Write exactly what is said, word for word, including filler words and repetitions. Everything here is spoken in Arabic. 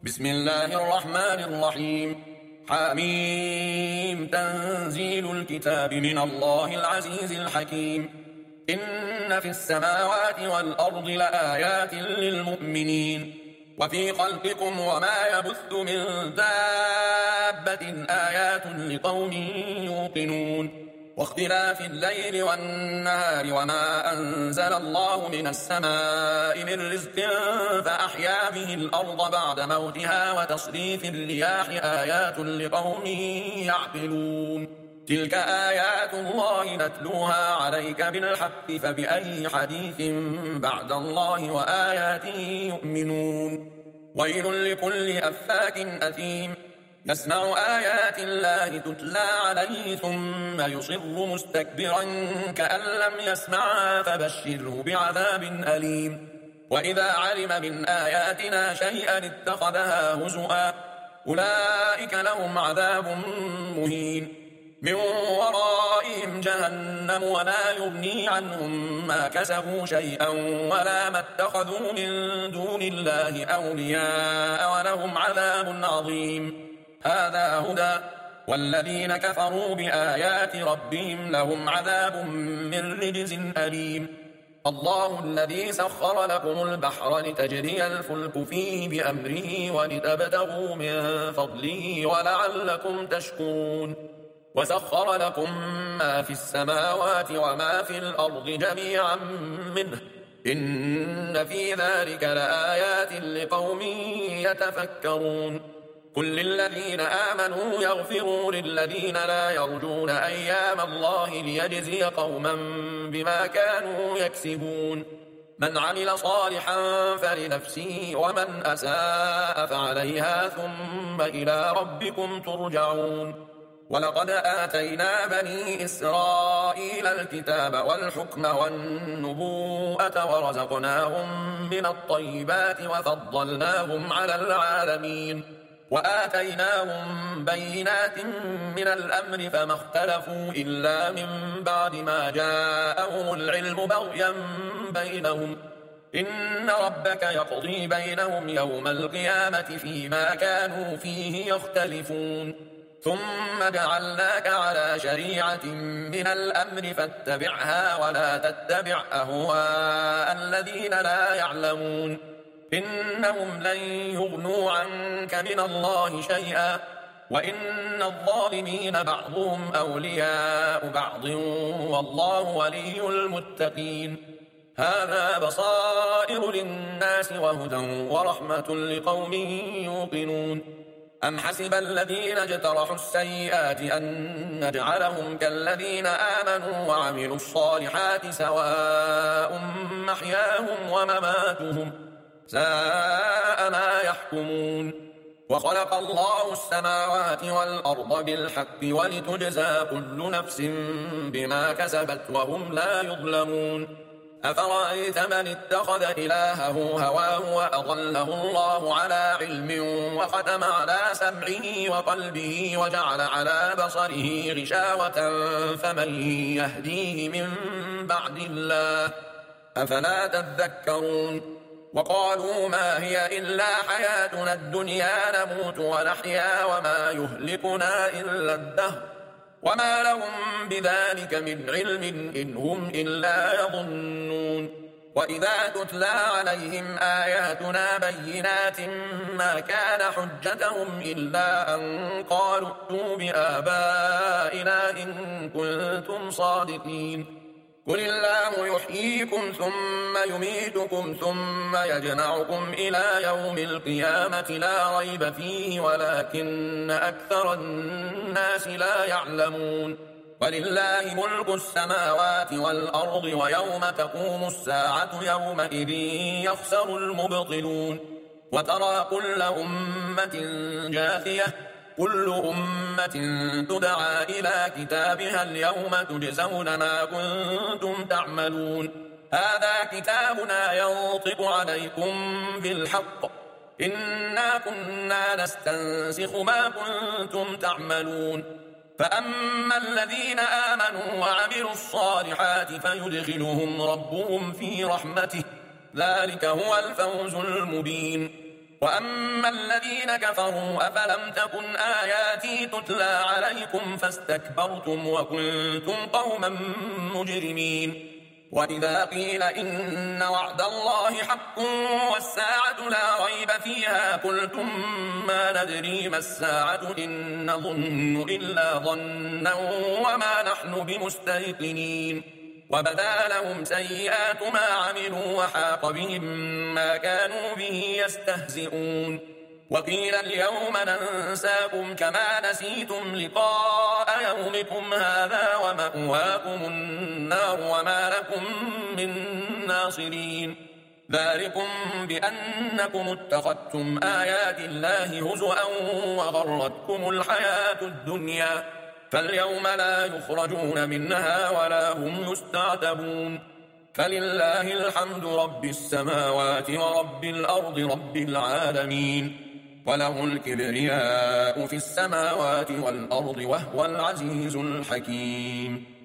بسم الله الرحمن الرحيم. حميم. تنزيل الكتاب من الله العزيز الحكيم. إن في السماوات والأرض لآيات للمؤمنين وفي خلقكم وما يبث من دابة آيات لقوم يوقنون واختلاف الليل والنهار وما أنزل الله من السماء من رزق فأحيا به الأرض بعد موتها وتصريف الرياح آيات لقوم يعقلون. تلك آيات الله نتلوها عليك بالحق فبأي حديث بعد الله وآياته يؤمنون. ويل لكل أفاك أثيم يسمع آيات الله تتلى عليه ثم يصر مستكبرا كأن لم يسمعها فبشره بعذاب أليم. وإذا علم من آياتنا شيئا اتخذها هزؤا أولئك لهم عذاب مهين من ورائهم جهنم ولا يغني عنهم ما كسبوا شيئا ولا ما اتخذوا من دون الله أولياء ولهم عذاب عظيم. هذا هدى والذين كفروا بآيات ربهم لهم عذاب من رجز أليم. الله الذي سخر لكم البحر لتجري الفلك فيه بأمره ولتبتغوا من فضله ولعلكم تشكرون. وسخر لكم ما في السماوات وما في الأرض جميعا منه إن في ذلك لآيات لقوم يتفكرون. قل للذين آمنوا يغفروا للذين لا يرجون أيام الله ليجزي قوما بما كانوا يكسبون. من عمل صالحا فلنفسه ومن أساء فعليها ثم إلى ربكم ترجعون. ولقد آتينا بني إسرائيل الكتاب والحكم والنبوءة ورزقناهم من الطيبات وفضلناهم على العالمين وآتيناهم بينات من الأمر فما اختلفوا إلا من بعد ما جاءهم العلم بغيا بينهم إن ربك يقضي بينهم يوم القيامة فيما كانوا فيه يختلفون. ثم جعلناك على شريعة من الأمر فاتبعها ولا تتبع أهواء الذين لا يعلمون إنهم لن يغنوا عنك من الله شيئا وإن الظالمين بعضهم أولياء بعض والله ولي المتقين. هذا بصائر للناس وهدى ورحمة لقوم يوقنون. أم حسب الذين اجترحوا السيئات أن نجعلهم كالذين آمنوا وعملوا الصالحات سواء محياهم ومماتهم ساء ما يحكمون. وخلق الله السماوات والأرض بالحق ولتجزى كل نفس بما كسبت وهم لا يظلمون. أفرأيت من اتخذ إلهه هواه وأضله الله على علم وختم على سمعه وقلبه وجعل على بصره غشاوة فمن يهديه من بعد الله أفلا تذكرون. وقالوا ما هي إلا حياتنا الدنيا نموت ونحيا وما يهلكنا إلا الدهر وما لهم بذلك من علم إن هم إلا يظنون. وإذا تتلى عليهم آياتنا بينات ما كان حجتهم إلا أن قالوا ائتوا بآبائنا إن كنتم صادقين. قل الله يحييكم ثم يميتكم ثم يجمعكم إلى يوم القيامة لا ريب فيه ولكن أكثر الناس لا يعلمون. ولله ملك السماوات والأرض ويوم تقوم الساعة يومئذ يخسر المبطلون. وترى كل أمة جاثية كل أمة تدعى إلى كتابها اليوم تجزون ما كنتم تعملون. هذا كتابنا ينطق عليكم بالحق إنا كنا نستنسخ ما كنتم تعملون. فأما الذين آمنوا وعملوا الصالحات فيدخلهم ربهم في رحمته ذلك هو الفوز المبين. وأما الذين كفروا أفلم تكن آياتي تتلى عليكم فاستكبرتم وكنتم قوما مجرمين وإذا قيل إن وعد الله حق والساعة لا ريب فيها قلتم ما ندري ما الساعة إن نظن إلا ظنا وما نحن بمستيقنين وبدا لهم سيئات ما عملوا وحاق بهم ما كانوا به يستهزئون وقيل اليوم ننساكم كما نسيتم لقاء يومكم هذا ومأواكم النار وما لكم من ناصرين ذلكم بأنكم اتخذتم آيات الله هزؤا وغرتكم الحياة الدنيا فاليوم لا يخرجون منها ولا هم يستعتبون فلله الحمد رب السماوات ورب الأرض رب العالمين وله الكبرياء في السماوات والأرض وهو العزيز الحكيم